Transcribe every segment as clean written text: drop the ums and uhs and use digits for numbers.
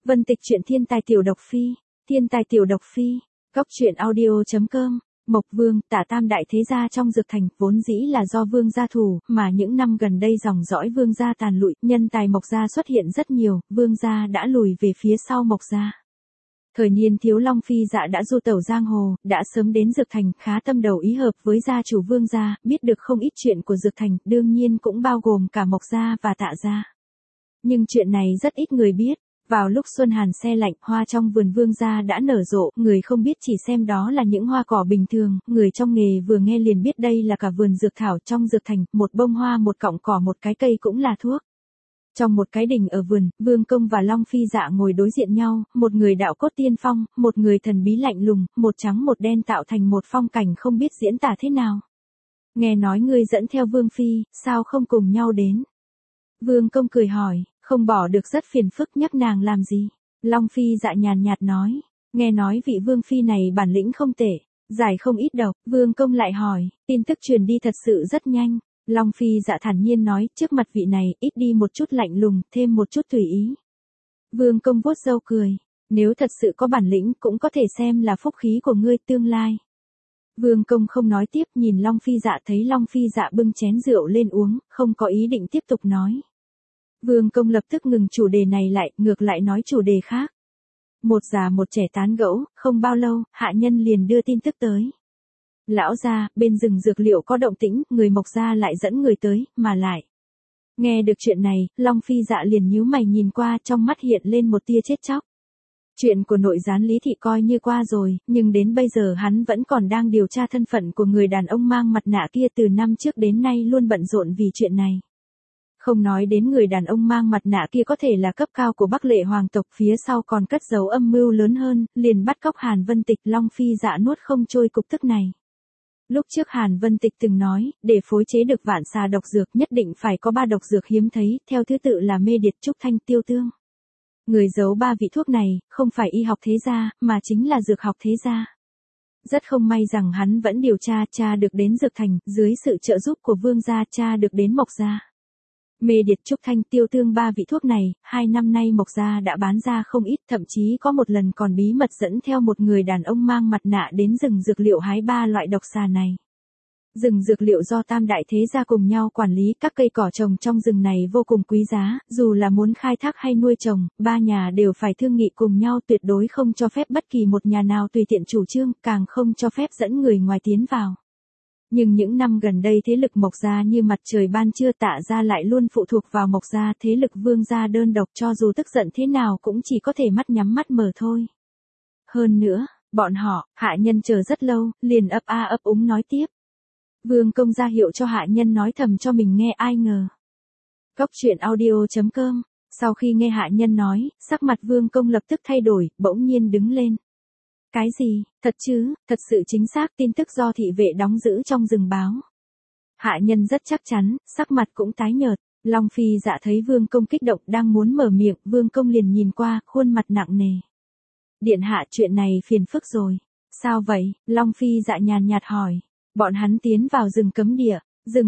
Vân Tịch truyện thiên tài tiểu độc phi, thiên tài tiểu độc phi, góc truyện audio.com. Mộc Vương, Tả Tam đại thế gia trong Dược Thành, vốn dĩ là do Vương gia thủ, mà những năm gần đây dòng dõi Vương gia tàn lụi, nhân tài Mộc gia xuất hiện rất nhiều, Vương gia đã lùi về phía sau Mộc gia. Thời niên thiếu Long Phi Dạ đã du tẩu giang hồ, đã sớm đến Dược Thành, khá tâm đầu ý hợp với gia chủ Vương gia, biết được không ít chuyện của Dược Thành, đương nhiên cũng bao gồm cả Mộc gia và Tạ gia. Nhưng chuyện này rất ít người biết. Vào lúc xuân hàn se lạnh, hoa trong vườn Vương gia đã nở rộ, người không biết chỉ xem đó là những hoa cỏ bình thường, người trong nghề vừa nghe liền biết đây là cả vườn dược thảo trong Dược Thành, một bông hoa, một cọng cỏ, một cái cây cũng là thuốc. Trong một cái đình ở vườn, Vương Công và Long Phi Dạ ngồi đối diện nhau, một người đạo cốt tiên phong, một người thần bí lạnh lùng, một trắng một đen tạo thành một phong cảnh không biết diễn tả thế nào. Nghe nói ngươi dẫn theo Vương Phi, sao không cùng nhau đến? Vương Công cười hỏi. Không bỏ được rất phiền phức, nhắc nàng làm gì? Long Phi Dạ nhàn nhạt nói, nghe nói vị Vương Phi này bản lĩnh không tệ, giải không ít độc. Vương Công lại hỏi, tin tức truyền đi thật sự rất nhanh. Long Phi Dạ thản nhiên nói, trước mặt vị này, ít đi một chút lạnh lùng, thêm một chút tùy ý. Vương Công vuốt râu cười, nếu thật sự có bản lĩnh cũng có thể xem là phúc khí của ngươi tương lai. Vương Công không nói tiếp, nhìn Long Phi Dạ, thấy Long Phi Dạ bưng chén rượu lên uống, không có ý định tiếp tục nói. Vương Công lập tức ngừng chủ đề này lại, ngược lại nói chủ đề khác. Một già một trẻ tán gẫu, không bao lâu, hạ nhân liền đưa tin tức tới. Lão gia, bên rừng dược liệu có động tĩnh, người Mộc gia lại dẫn người tới, mà lại. Nghe được chuyện này, Long Phi Dạ liền nhíu mày nhìn qua, trong mắt hiện lên một tia chết chóc. Chuyện của nội gián Lý Thị coi như qua rồi, nhưng đến bây giờ hắn vẫn còn đang điều tra thân phận của người đàn ông mang mặt nạ kia, từ năm trước đến nay luôn bận rộn vì chuyện này. Không nói đến người đàn ông mang mặt nạ kia có thể là cấp cao của Bắc Lệ hoàng tộc, phía sau còn cất giấu âm mưu lớn hơn, liền bắt cóc Hàn Vân Tịch. Long Phi Dạ nuốt không trôi cục tức này. Lúc trước Hàn Vân Tịch từng nói, để phối chế được vạn xà độc dược nhất định phải có 3 độc dược hiếm thấy, theo thứ tự là mê điệt, trúc thanh, tiêu tương. Người giấu 3 vị thuốc này, không phải y học thế gia, mà chính là dược học thế gia. Rất không may rằng hắn vẫn điều tra được đến Dược Thành, dưới sự trợ giúp của Vương gia tra được đến Mộc gia. Mê điệt, trúc thanh, tiêu tương, 3 vị thuốc này, 2 năm nay Mộc gia đã bán ra không ít, thậm chí có một lần còn bí mật dẫn theo một người đàn ông mang mặt nạ đến rừng dược liệu hái 3 loại độc xà này. Rừng dược liệu do Tam đại thế gia cùng nhau quản lý, các cây cỏ trồng trong rừng này vô cùng quý giá, dù là muốn khai thác hay nuôi trồng, 3 nhà đều phải thương nghị cùng nhau, tuyệt đối không cho phép bất kỳ một nhà nào tùy tiện chủ trương, càng không cho phép dẫn người ngoài tiến vào. Nhưng những năm gần đây thế lực Mộc gia như mặt trời ban trưa, Tạ gia lại luôn phụ thuộc vào Mộc gia, thế lực Vương gia đơn độc, cho dù tức giận thế nào cũng chỉ có thể mắt nhắm mắt mở thôi. Hơn nữa, bọn họ, hạ nhân chờ rất lâu, liền ấp a ấp úng nói tiếp. Vương Công ra hiệu cho hạ nhân nói thầm cho mình nghe, ai ngờ. Góc truyện audio.com, sau khi nghe hạ nhân nói, sắc mặt Vương Công lập tức thay đổi, bỗng nhiên đứng lên. Cái gì, thật chứ, thật sự chính xác, tin tức do thị vệ đóng giữ trong rừng báo. Hạ nhân rất chắc chắn, sắc mặt cũng tái nhợt. Long Phi Dạ thấy Vương Công kích động đang muốn mở miệng, Vương Công liền nhìn qua, khuôn mặt nặng nề. Điện hạ, chuyện này phiền phức rồi. Sao vậy? Long Phi Dạ nhàn nhạt hỏi. Bọn hắn tiến vào rừng cấm địa.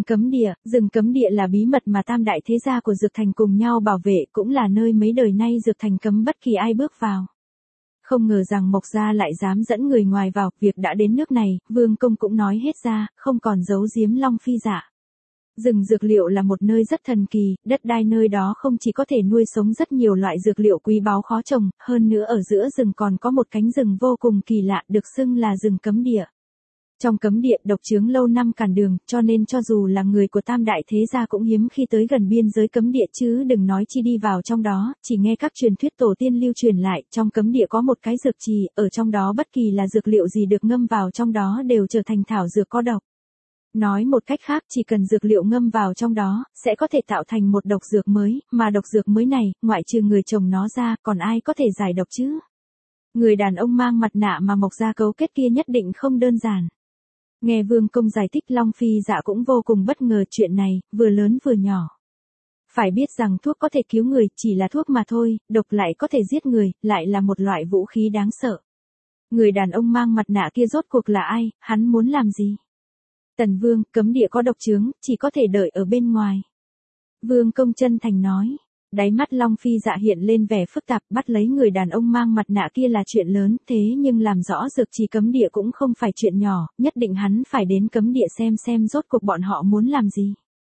Rừng cấm địa là bí mật mà Tam đại thế gia của Dược Thành cùng nhau bảo vệ, cũng là nơi mấy đời nay Dược Thành cấm bất kỳ ai bước vào. Không ngờ rằng Mộc gia lại dám dẫn người ngoài vào, việc đã đến nước này, Vương Công cũng nói hết ra, không còn giấu giếm Long Phi Dạ. Rừng dược liệu là một nơi rất thần kỳ, đất đai nơi đó không chỉ có thể nuôi sống rất nhiều loại dược liệu quý báu khó trồng, hơn nữa ở giữa rừng còn có một cánh rừng vô cùng kỳ lạ, được xưng là rừng cấm địa. Trong cấm địa độc chướng lâu năm cản đường, cho nên cho dù là người của Tam đại thế gia cũng hiếm khi tới gần biên giới cấm địa, chứ đừng nói chi đi vào trong đó, chỉ nghe các truyền thuyết tổ tiên lưu truyền lại, trong cấm địa có một cái dược trì, ở trong đó bất kỳ là dược liệu gì được ngâm vào trong đó đều trở thành thảo dược có độc. Nói một cách khác, chỉ cần dược liệu ngâm vào trong đó, sẽ có thể tạo thành một độc dược mới, mà độc dược mới này, ngoại trừ người trồng nó ra, còn ai có thể giải độc chứ? Người đàn ông mang mặt nạ mà Mộc gia cấu kết kia nhất định không đơn giản. Nghe Vương Công giải thích, Long Phi Dạ cũng vô cùng bất ngờ, chuyện này, vừa lớn vừa nhỏ. Phải biết rằng thuốc có thể cứu người, chỉ là thuốc mà thôi, độc lại có thể giết người, lại là một loại vũ khí đáng sợ. Người đàn ông mang mặt nạ kia rốt cuộc là ai, hắn muốn làm gì? Tần Vương, cấm địa có độc chướng, chỉ có thể đợi ở bên ngoài. Vương Công chân thành nói, Đáy mắt Long Phi Dạ hiện lên vẻ phức tạp, bắt lấy người đàn ông mang mặt nạ kia là chuyện lớn, thế nhưng làm rõ dược trì cấm địa cũng không phải chuyện nhỏ, nhất định hắn phải đến cấm địa xem rốt cuộc bọn họ muốn làm gì.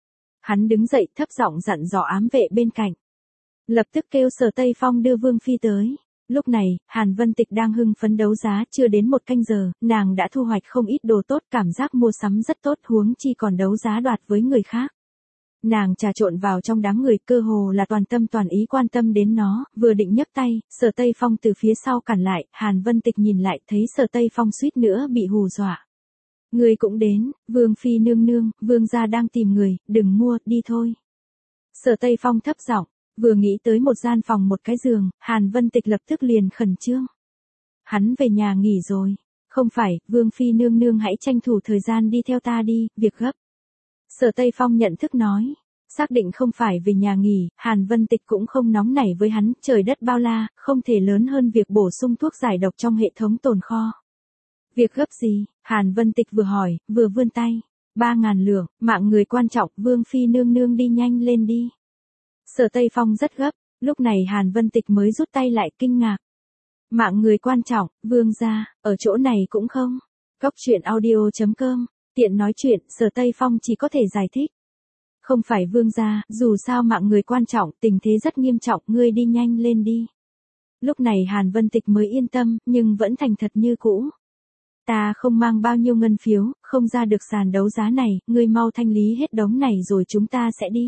Hắn đứng dậy thấp giọng dặn dò ám vệ bên cạnh. Lập tức kêu Sở Tây Phong đưa Vương Phi tới. Lúc này, Hàn Vân Tịch đang hưng phấn đấu giá, chưa đến 1 canh giờ, nàng đã thu hoạch không ít đồ tốt, cảm giác mua sắm rất tốt, huống chi còn đấu giá đoạt với người khác. Nàng trà trộn vào trong đám người, cơ hồ là toàn tâm toàn ý quan tâm đến nó, vừa định nhấc tay, Sở Tây Phong từ phía sau cản lại, Hàn Vân Tịch nhìn lại thấy Sở Tây Phong suýt nữa bị hù dọa. Người cũng đến, Vương Phi nương nương, Vương gia đang tìm người, đừng mua, đi thôi. Sở Tây Phong thấp giọng, vừa nghĩ tới một gian phòng một cái giường, Hàn Vân Tịch lập tức liền khẩn trương. Hắn về nhà nghỉ rồi. Không phải, Vương Phi nương nương hãy tranh thủ thời gian đi theo ta đi, việc gấp. Sở Tây Phong nhận thức nói. Xác định không phải về nhà nghỉ, Hàn Vân Tịch cũng không nóng nảy với hắn, trời đất bao la, không thể lớn hơn việc bổ sung thuốc giải độc trong hệ thống tồn kho. Việc gấp gì? Hàn Vân Tịch vừa hỏi, vừa vươn tay. 3.000 lượng, mạng người quan trọng, Vương Phi nương nương đi nhanh lên đi. Sở Tây Phong rất gấp, lúc này Hàn Vân Tịch mới rút tay lại kinh ngạc. Mạng người quan trọng, Vương gia, ở chỗ này cũng không. Cóc truyện audio.com, tiện nói chuyện, Sở Tây Phong chỉ có thể giải thích. Không phải Vương gia, dù sao mạng người quan trọng, tình thế rất nghiêm trọng, ngươi đi nhanh lên đi. Lúc này Hàn Vân Tịch mới yên tâm, nhưng vẫn thành thật như cũ. Ta không mang bao nhiêu ngân phiếu, không ra được sàn đấu giá này, ngươi mau thanh lý hết đống này rồi chúng ta sẽ đi.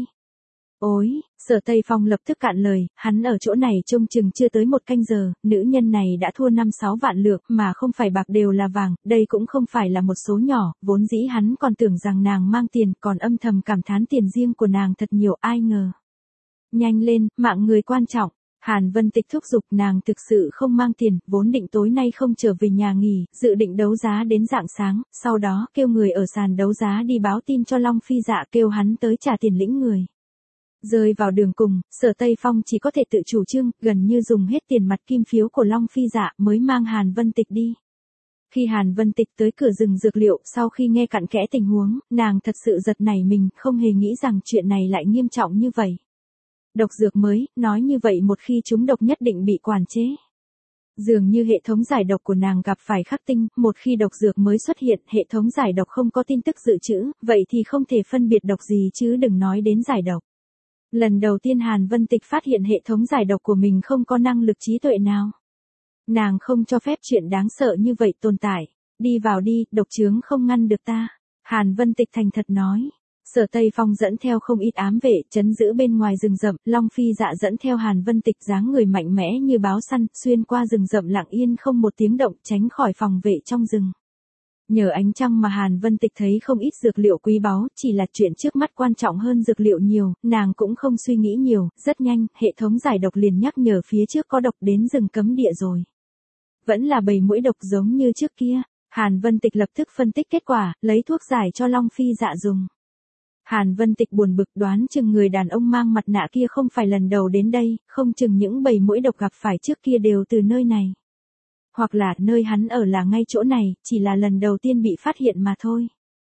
Ôi, Sở Tây Phong lập tức cạn lời, hắn ở chỗ này trông chừng chưa tới 1 canh giờ, nữ nhân này đã thua 5-6 vạn lượng, mà không phải bạc đều là vàng, đây cũng không phải là một số nhỏ, vốn dĩ hắn còn tưởng rằng nàng mang tiền, còn âm thầm cảm thán tiền riêng của nàng thật nhiều, ai ngờ. Nhanh lên, mạng người quan trọng. Hàn Vân Tịch thúc giục, nàng thực sự không mang tiền, vốn định tối nay không trở về nhà nghỉ, dự định đấu giá đến rạng sáng, sau đó kêu người ở sàn đấu giá đi báo tin cho Long Phi Dạ, kêu hắn tới trả tiền lĩnh người. Rơi vào đường cùng, Sở Tây Phong chỉ có thể tự chủ trương, gần như dùng hết tiền mặt kim phiếu của Long Phi Dạ mới mang Hàn Vân Tịch đi. Khi Hàn Vân Tịch tới cửa rừng dược liệu, sau khi nghe cặn kẽ tình huống, nàng thật sự giật nảy mình, không hề nghĩ rằng chuyện này lại nghiêm trọng như vậy. Độc dược mới, nói như vậy một khi chúng độc nhất định bị quản chế. Dường như hệ thống giải độc của nàng gặp phải khắc tinh, một khi độc dược mới xuất hiện, hệ thống giải độc không có tin tức dự trữ, vậy thì không thể phân biệt độc gì chứ đừng nói đến giải độc. Lần đầu tiên Hàn Vân Tịch phát hiện hệ thống giải độc của mình không có năng lực trí tuệ nào. Nàng không cho phép chuyện đáng sợ như vậy tồn tại. Đi vào đi, độc chướng không ngăn được ta. Hàn Vân Tịch thành thật nói. Sở Tây Phong dẫn theo không ít ám vệ, trấn giữ bên ngoài rừng rậm, Long Phi Dạ dẫn theo Hàn Vân Tịch dáng người mạnh mẽ như báo săn, xuyên qua rừng rậm lặng yên không một tiếng động, tránh khỏi phòng vệ trong rừng. Nhờ ánh trăng mà Hàn Vân Tịch thấy không ít dược liệu quý báu, chỉ là chuyện trước mắt quan trọng hơn dược liệu nhiều, nàng cũng không suy nghĩ nhiều, rất nhanh, hệ thống giải độc liền nhắc nhở phía trước có độc đến rừng cấm địa rồi. Vẫn là bầy muỗi độc giống như trước kia, Hàn Vân Tịch lập tức phân tích kết quả, lấy thuốc giải cho Long Phi Dạ dùng. Hàn Vân Tịch buồn bực, đoán chừng người đàn ông mang mặt nạ kia không phải lần đầu đến đây, không chừng những bầy muỗi độc gặp phải trước kia đều từ nơi này. Hoặc là nơi hắn ở là ngay chỗ này, chỉ là lần đầu tiên bị phát hiện mà thôi.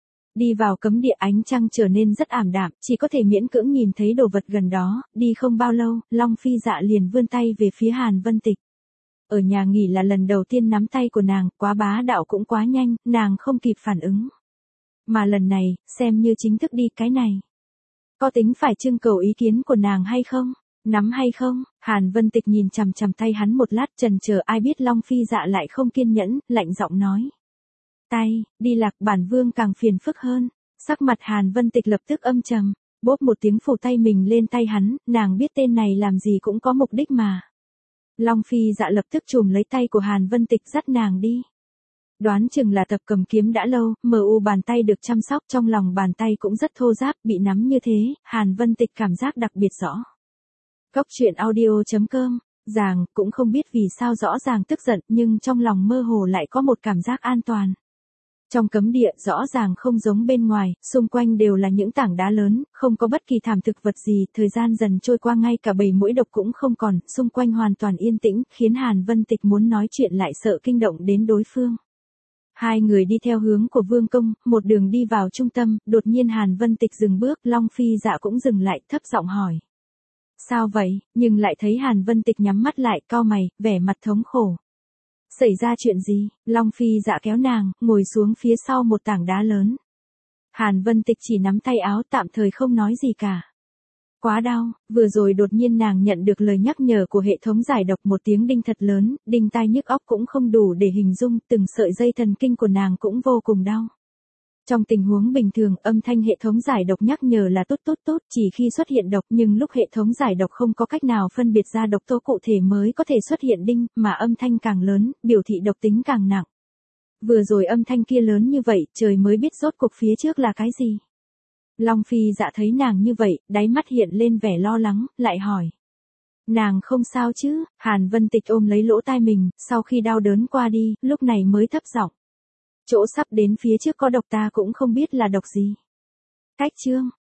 Đi vào cấm địa, ánh trăng trở nên rất ảm đạm, chỉ có thể miễn cưỡng nhìn thấy đồ vật gần đó, đi không bao lâu, Long Phi Dạ liền vươn tay về phía Hàn Vân Tịch. Ở nhà nghỉ là lần đầu tiên nắm tay của nàng, quá bá đạo cũng quá nhanh, nàng không kịp phản ứng. Mà lần này, xem như chính thức đi cái này. Có tính phải trưng cầu ý kiến của nàng hay không? Nắm hay không? Hàn Vân Tịch nhìn chằm chằm tay hắn một lát, chần chờ, ai biết Long Phi Dạ lại không kiên nhẫn, lạnh giọng nói. Tay, đi lạc, bản vương càng phiền phức hơn. Sắc mặt Hàn Vân Tịch lập tức âm trầm, bốp một tiếng phủ tay mình lên tay hắn, nàng biết tên này làm gì cũng có mục đích mà. Long Phi Dạ lập tức chùm lấy tay của Hàn Vân Tịch dắt nàng đi. Đoán chừng là tập cầm kiếm đã lâu, bàn tay được chăm sóc, trong lòng bàn tay cũng rất thô ráp, bị nắm như thế, Hàn Vân Tịch cảm giác đặc biệt rõ. Cóc truyện audio.com, Giàng, cũng không biết vì sao rõ ràng tức giận, nhưng trong lòng mơ hồ lại có một cảm giác an toàn. Trong cấm địa, rõ ràng không giống bên ngoài, xung quanh đều là những tảng đá lớn, không có bất kỳ thảm thực vật gì, thời gian dần trôi qua ngay cả bầy muỗi độc cũng không còn, xung quanh hoàn toàn yên tĩnh, khiến Hàn Vân Tịch muốn nói chuyện lại sợ kinh động đến đối phương. Hai người đi theo hướng của Vương Công, một đường đi vào trung tâm, đột nhiên Hàn Vân Tịch dừng bước, Long Phi Dạ cũng dừng lại, thấp giọng hỏi. Sao vậy, nhưng lại thấy Hàn Vân Tịch nhắm mắt lại, cau mày, vẻ mặt thống khổ. Xảy ra chuyện gì? Long Phi Dạ kéo nàng, ngồi xuống phía sau một tảng đá lớn. Hàn Vân Tịch chỉ nắm tay áo, tạm thời không nói gì cả. Quá đau, vừa rồi đột nhiên nàng nhận được lời nhắc nhở của hệ thống giải độc, một tiếng đinh thật lớn, đinh tai nhức óc cũng không đủ để hình dung, từng sợi dây thần kinh của nàng cũng vô cùng đau. Trong tình huống bình thường, âm thanh hệ thống giải độc nhắc nhở là tốt tốt tốt chỉ khi xuất hiện độc, nhưng lúc hệ thống giải độc không có cách nào phân biệt ra độc tố cụ thể mới có thể xuất hiện đinh, mà âm thanh càng lớn, biểu thị độc tính càng nặng. Vừa rồi âm thanh kia lớn như vậy, trời mới biết rốt cuộc phía trước là cái gì. Long Phi Dạ thấy nàng như vậy, đáy mắt hiện lên vẻ lo lắng, lại hỏi. Nàng không sao chứ? Hàn Vân Tịch ôm lấy lỗ tai mình, sau khi đau đớn qua đi, lúc này mới thấp giọng. Chỗ sắp đến phía trước có độc, ta cũng không biết là độc gì. Cách chương.